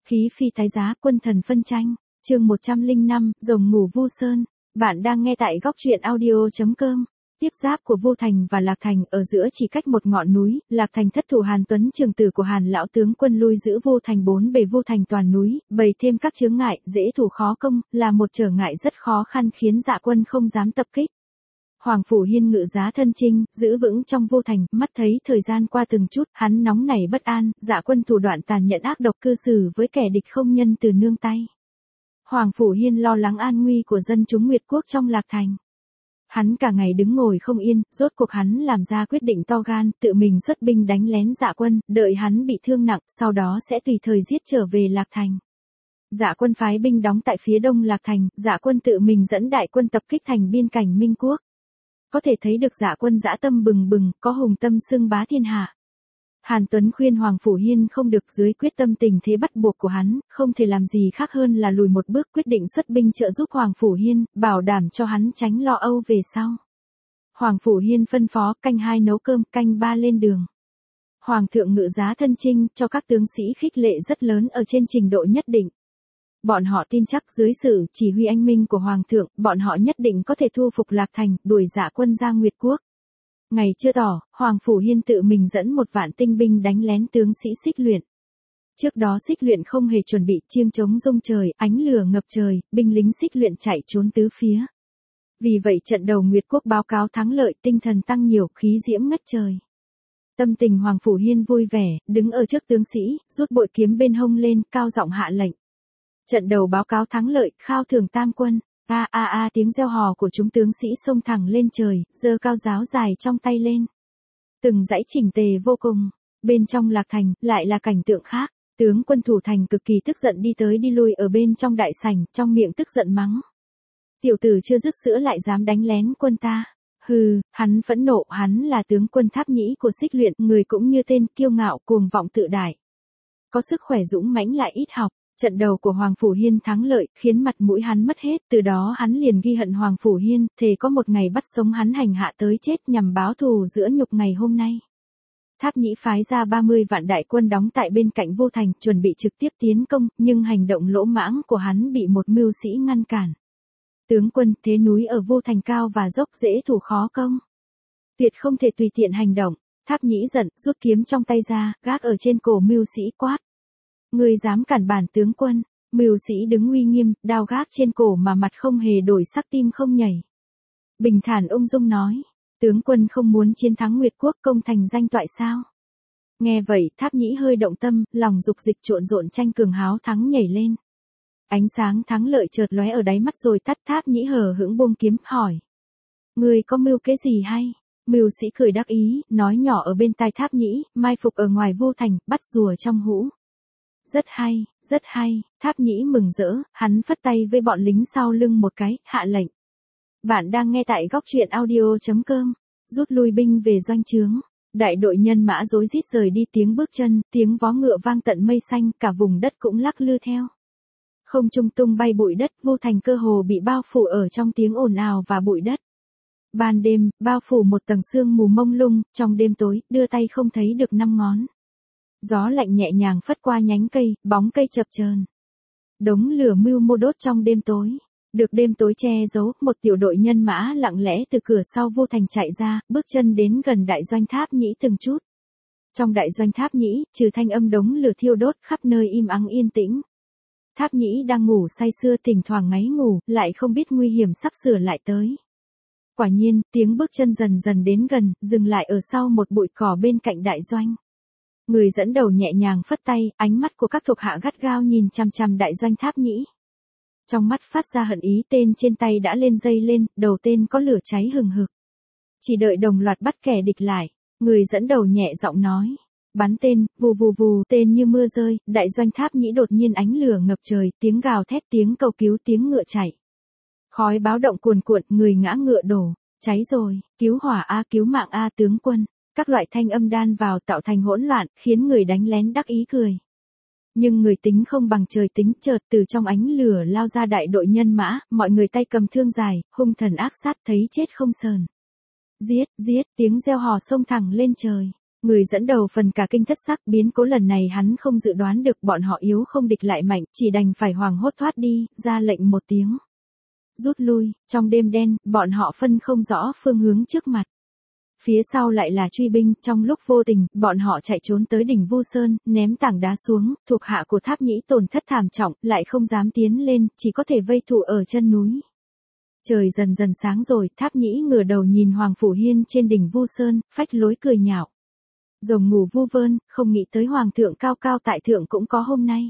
Khí phi tái giá, quân thần phân tranh. Chương 105, rồng ngủ Vu Sơn. Bạn đang nghe tại góc truyện audio.com. Tiếp giáp của Vu Thành và Lạc Thành ở giữa chỉ cách một ngọn núi, Lạc Thành thất thủ Hàn Tuấn trường tử của Hàn lão tướng quân lui giữ Vu Thành bốn bề Vu Thành toàn núi, bày thêm các chướng ngại, dễ thủ khó công, là một trở ngại rất khó khăn khiến Dạ quân không dám tập kích. Hoàng Phủ Hiên ngự giá thân chinh, giữ vững trong Vu Thành, mắt thấy thời gian qua từng chút, hắn nóng nảy bất an, Dạ quân thủ đoạn tàn nhẫn ác độc cư xử với kẻ địch không nhân từ nương tay. Hoàng Phủ Hiên lo lắng an nguy của dân chúng Nguyệt quốc trong Lạc Thành. Hắn cả ngày đứng ngồi không yên, rốt cuộc hắn làm ra quyết định to gan, tự mình xuất binh đánh lén Dạ quân, đợi hắn bị thương nặng, sau đó sẽ tùy thời giết trở về Lạc Thành. Dạ quân phái binh đóng tại phía đông Lạc Thành, Dạ quân tự mình dẫn đại quân tập kích thành biên cảnh Minh quốc. Có thể thấy được Dạ quân dã tâm bừng bừng, có hùng tâm xưng bá thiên hạ. Hàn Tuấn khuyên Hoàng Phủ Hiên không được dưới quyết tâm tình thế bắt buộc của hắn, không thể làm gì khác hơn là lùi một bước quyết định xuất binh trợ giúp Hoàng Phủ Hiên, bảo đảm cho hắn tránh lo âu về sau. Hoàng Phủ Hiên phân phó canh 2 nấu cơm, canh 3 lên đường. Hoàng thượng ngự giá thân chinh cho các tướng sĩ khích lệ rất lớn ở trên trình độ nhất định. Bọn họ tin chắc dưới sự chỉ huy anh minh của Hoàng thượng, bọn họ nhất định có thể thu phục Lạc Thành, đuổi Dạ quân ra Nguyệt quốc. Ngày chưa tỏ, Hoàng Phủ Hiên tự mình dẫn 1 vạn tinh binh đánh lén tướng sĩ Xích Luyện. Trước đó Xích Luyện không hề chuẩn bị, chiêng trống rung trời, ánh lửa ngập trời, binh lính Xích Luyện chạy trốn tứ phía. Vì vậy trận đầu Nguyệt quốc báo cáo thắng lợi, tinh thần tăng nhiều, khí diễm ngất trời. Tâm tình Hoàng Phủ Hiên vui vẻ, đứng ở trước tướng sĩ, rút bội kiếm bên hông lên, cao giọng hạ lệnh. Trận đầu báo cáo thắng lợi, khao thưởng tam quân. Tiếng reo hò của chúng tướng sĩ xông thẳng lên trời, giơ cao giáo dài trong tay lên. Từng dãy chỉnh tề vô cùng. Bên trong Lạc Thành, lại là cảnh tượng khác. Tướng quân thủ thành cực kỳ tức giận đi tới đi lui ở bên trong đại sảnh, trong miệng tức giận mắng. Tiểu tử chưa dứt sữa lại dám đánh lén quân ta. Hừ, hắn phẫn nộ, hắn là tướng quân Tháp Nhĩ của Xích Luyện, người cũng như tên, kiêu ngạo, cuồng vọng tự đại. Có sức khỏe dũng mãnh lại ít học. Trận đầu của Hoàng Phủ Hiên thắng lợi, khiến mặt mũi hắn mất hết, từ đó hắn liền ghi hận Hoàng Phủ Hiên, thề có một ngày bắt sống hắn hành hạ tới chết nhằm báo thù giữa nhục ngày hôm nay. Tháp Nhĩ phái ra 30 vạn đại quân đóng tại bên cạnh Vu Thành, chuẩn bị trực tiếp tiến công, nhưng hành động lỗ mãng của hắn bị một mưu sĩ ngăn cản. Tướng quân, thế núi ở Vu Thành cao và dốc dễ thủ khó công. Tuyệt không thể tùy tiện hành động. Tháp Nhĩ giận, rút kiếm trong tay ra, gác ở trên cổ mưu sĩ quát. Người dám cản bản tướng quân. Mưu sĩ đứng uy nghiêm, đao gác trên cổ mà mặt không hề đổi sắc, tim không nhảy. Bình thản ung dung nói, tướng quân không muốn chiến thắng Nguyệt quốc, công thành danh toại sao? Nghe vậy, Tháp Nhĩ hơi động tâm, lòng dục dịch trộn rộn, tranh cường háo thắng nhảy lên. Ánh sáng thắng lợi chợt lóe ở đáy mắt rồi tắt. Tháp Nhĩ hờ hững buông kiếm, hỏi. Người có mưu kế gì hay? Mưu sĩ cười đắc ý, nói nhỏ ở bên tai Tháp Nhĩ, mai phục ở ngoài Vu Thành, bắt rùa trong hũ. Rất hay, rất hay, Tháp Nhĩ mừng rỡ, hắn phất tay với bọn lính sau lưng một cái, hạ lệnh. Bạn đang nghe tại góc truyện audio.com, rút lui binh về doanh trướng. Đại đội nhân mã rối rít rời đi, tiếng bước chân, tiếng vó ngựa vang tận mây xanh, cả vùng đất cũng lắc lư theo. Không trung tung bay bụi đất, Vu Thành cơ hồ bị bao phủ ở trong tiếng ồn ào và bụi đất. Ban đêm, bao phủ một tầng sương mù mông lung, trong đêm tối, đưa tay không thấy được 5 ngón. Gió lạnh nhẹ nhàng phất qua nhánh cây, bóng cây chập chờn. Đống lửa mưu mô đốt trong đêm tối. Được đêm tối che giấu, một tiểu đội nhân mã lặng lẽ từ cửa sau Vu Thành chạy ra, bước chân đến gần đại doanh Tháp Nhĩ từng chút. Trong đại doanh Tháp Nhĩ, trừ thanh âm đống lửa thiêu đốt, khắp nơi im ắng yên tĩnh. Tháp Nhĩ đang ngủ say sưa, thỉnh thoảng ngáy ngủ, lại không biết nguy hiểm sắp sửa lại tới. Quả nhiên, tiếng bước chân dần dần đến gần, dừng lại ở sau một bụi cỏ bên cạnh đại doanh. Người dẫn đầu nhẹ nhàng phất tay, ánh mắt của các thuộc hạ gắt gao nhìn chằm chằm đại doanh Tháp Nhĩ. Trong mắt phát ra hận ý, tên trên tay đã lên dây lên, đầu tên có lửa cháy hừng hực. Chỉ đợi đồng loạt bắt kẻ địch lại, người dẫn đầu nhẹ giọng nói. Bắn tên, vù vù vù, tên như mưa rơi, đại doanh Tháp Nhĩ đột nhiên ánh lửa ngập trời, tiếng gào thét, tiếng cầu cứu, tiếng ngựa chạy. Khói báo động cuồn cuộn, người ngã ngựa đổ, cháy rồi, cứu hỏa a, cứu mạng a tướng quân. Các loại thanh âm đan vào tạo thành hỗn loạn, khiến người đánh lén đắc ý cười. Nhưng người tính không bằng trời tính, chợt từ trong ánh lửa lao ra đại đội nhân mã, mọi người tay cầm thương dài, hung thần ác sát, thấy chết không sờn. Giết, giết, tiếng reo hò xông thẳng lên trời. Người dẫn đầu phần cả kinh thất sắc, biến cố lần này hắn không dự đoán được, bọn họ yếu không địch lại mạnh, chỉ đành phải hoảng hốt thoát đi, ra lệnh một tiếng. Rút lui, trong đêm đen, bọn họ phân không rõ phương hướng trước mặt. Phía sau lại là truy binh, trong lúc vô tình, bọn họ chạy trốn tới đỉnh Vu Sơn, ném tảng đá xuống, thuộc hạ của Tháp Nhĩ tổn thất thảm trọng, lại không dám tiến lên, chỉ có thể vây tụ ở chân núi. Trời dần dần sáng rồi, Tháp Nhĩ ngửa đầu nhìn Hoàng Phủ Hiên trên đỉnh Vu Sơn, phách lối cười nhạo. Rồng ngủ vu vơn, không nghĩ tới Hoàng thượng cao cao tại thượng cũng có hôm nay.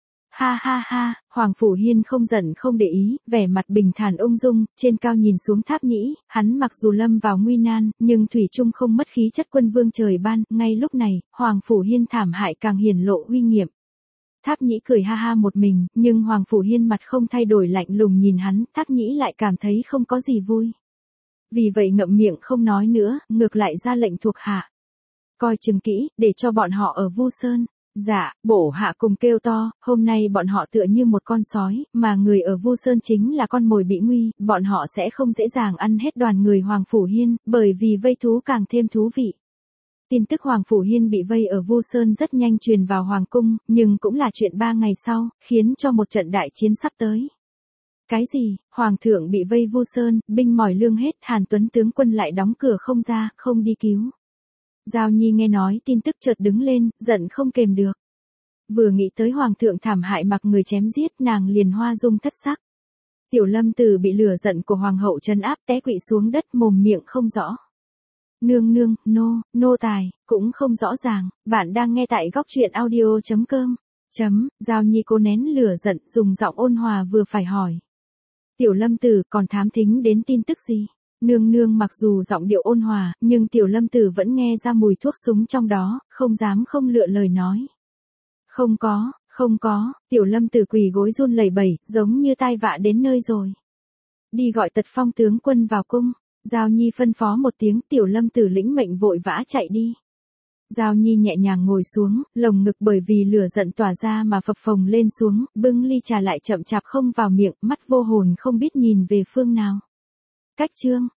Ha ha ha, Hoàng Phủ Hiên không giận không để ý, vẻ mặt bình thản ung dung, trên cao nhìn xuống Tháp Nhĩ, hắn mặc dù lâm vào nguy nan, nhưng thủy chung không mất khí chất quân vương trời ban, ngay lúc này, Hoàng Phủ Hiên thảm hại càng hiển lộ uy nghiêm. Tháp Nhĩ cười ha ha một mình, nhưng Hoàng Phủ Hiên mặt không thay đổi lạnh lùng nhìn hắn, Tháp Nhĩ lại cảm thấy không có gì vui. Vì vậy ngậm miệng không nói nữa, ngược lại ra lệnh thuộc hạ. Coi chừng kỹ, để cho bọn họ ở Vu Sơn. Dạ, bổ hạ cùng kêu to, hôm nay bọn họ tựa như một con sói, mà người ở Vu Sơn chính là con mồi bị nguy, bọn họ sẽ không dễ dàng ăn hết đoàn người Hoàng Phủ Hiên, bởi vì vây thú càng thêm thú vị. Tin tức Hoàng Phủ Hiên bị vây ở Vu Sơn rất nhanh truyền vào Hoàng Cung, nhưng cũng là chuyện 3 ngày sau, khiến cho một trận đại chiến sắp tới. Cái gì, Hoàng thượng bị vây Vu Sơn, binh mỏi lương hết, Hàn Tuấn tướng quân lại đóng cửa không ra, không đi cứu. Giao Nhi nghe nói tin tức chợt đứng lên, giận không kềm được. Vừa nghĩ tới Hoàng thượng thảm hại mặc người chém giết, nàng liền hoa dung thất sắc. Tiểu Lâm Tử bị lửa giận của Hoàng hậu trấn áp té quỵ xuống đất, mồm miệng không rõ. Nương nương, nô tài, cũng không rõ ràng, bạn đang nghe tại góc truyện audio.com. Giao Nhi cố nén lửa giận, dùng giọng ôn hòa vừa phải hỏi. Tiểu Lâm Tử còn thám thính đến tin tức gì? Nương nương mặc dù giọng điệu ôn hòa, nhưng Tiểu Lâm Tử vẫn nghe ra mùi thuốc súng trong đó, không dám không lựa lời nói. Không có, Tiểu Lâm Tử quỳ gối run lẩy bẩy, giống như tai vạ đến nơi rồi. Đi gọi Tật Phong tướng quân vào cung. Giao Nhi phân phó một tiếng, Tiểu Lâm Tử lĩnh mệnh vội vã chạy đi. Giao Nhi nhẹ nhàng ngồi xuống, lồng ngực bởi vì lửa giận tỏa ra mà phập phồng lên xuống, bưng ly trà lại chậm chạp không vào miệng, mắt vô hồn không biết nhìn về phương nào. Cách chương